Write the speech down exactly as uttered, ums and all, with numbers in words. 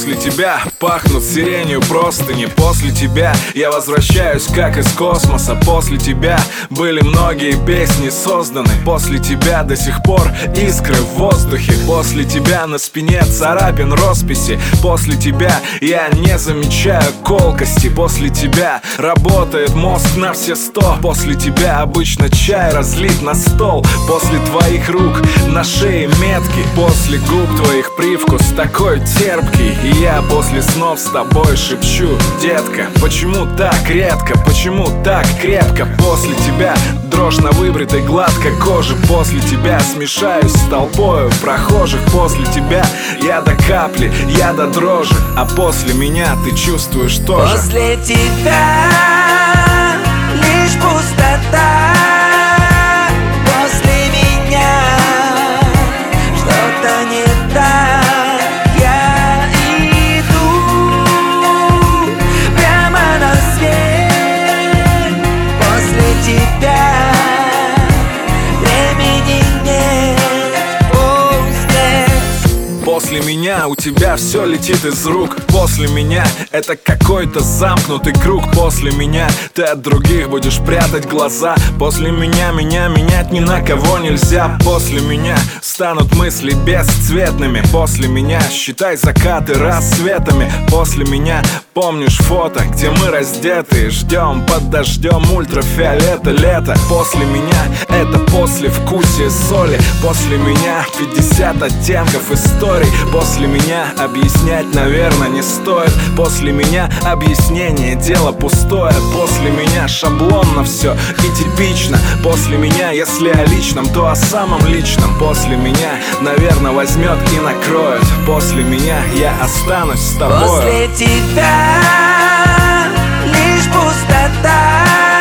После тебя пахнут сиренью простыни. После тебя я возвращаюсь как из космоса. После тебя были многие песни созданы. После тебя до сих пор искры в воздухе. После тебя на спине царапин росписи. После тебя я не замечаю колкости. После тебя работает мозг на все сто. После тебя обычно чай разлит на стол. После твоих рук на шее метки. После губ твоих привкус такой терпкий. И я после снов с тобой шепчу: детка, почему так редко, почему так крепко? После тебя дрожь на выбритой гладкой коже. После тебя смешаюсь с толпою прохожих. После тебя я до капли, я до дрожи. А после меня ты чувствуешь тоже. После тебя лишь пустота. После меня что-то не так. Я иду прямо на свет. После тебя времени нет. После После меня у тебя все летит из рук. После меня это какой-то замкнутый круг. После меня ты от других будешь прятать глаза. После меня меня менять ни на кого нельзя. После меня станут мысли бесцветными. После меня считай закаты рассветами. После меня помнишь фото, где мы раздеты, ждем под дождем ультрафиолета лето. После меня это послевкусие соли. После меня пятьдесят оттенков историй. После меня объяснять, наверное, не стоит. После меня объяснение дело пустое. После меня шаблонно все и типично. После меня, если о личном, то о самом личном. После меня, наверное, возьмет и накроет. После меня я останусь с тобой. После тебя лишь пустота.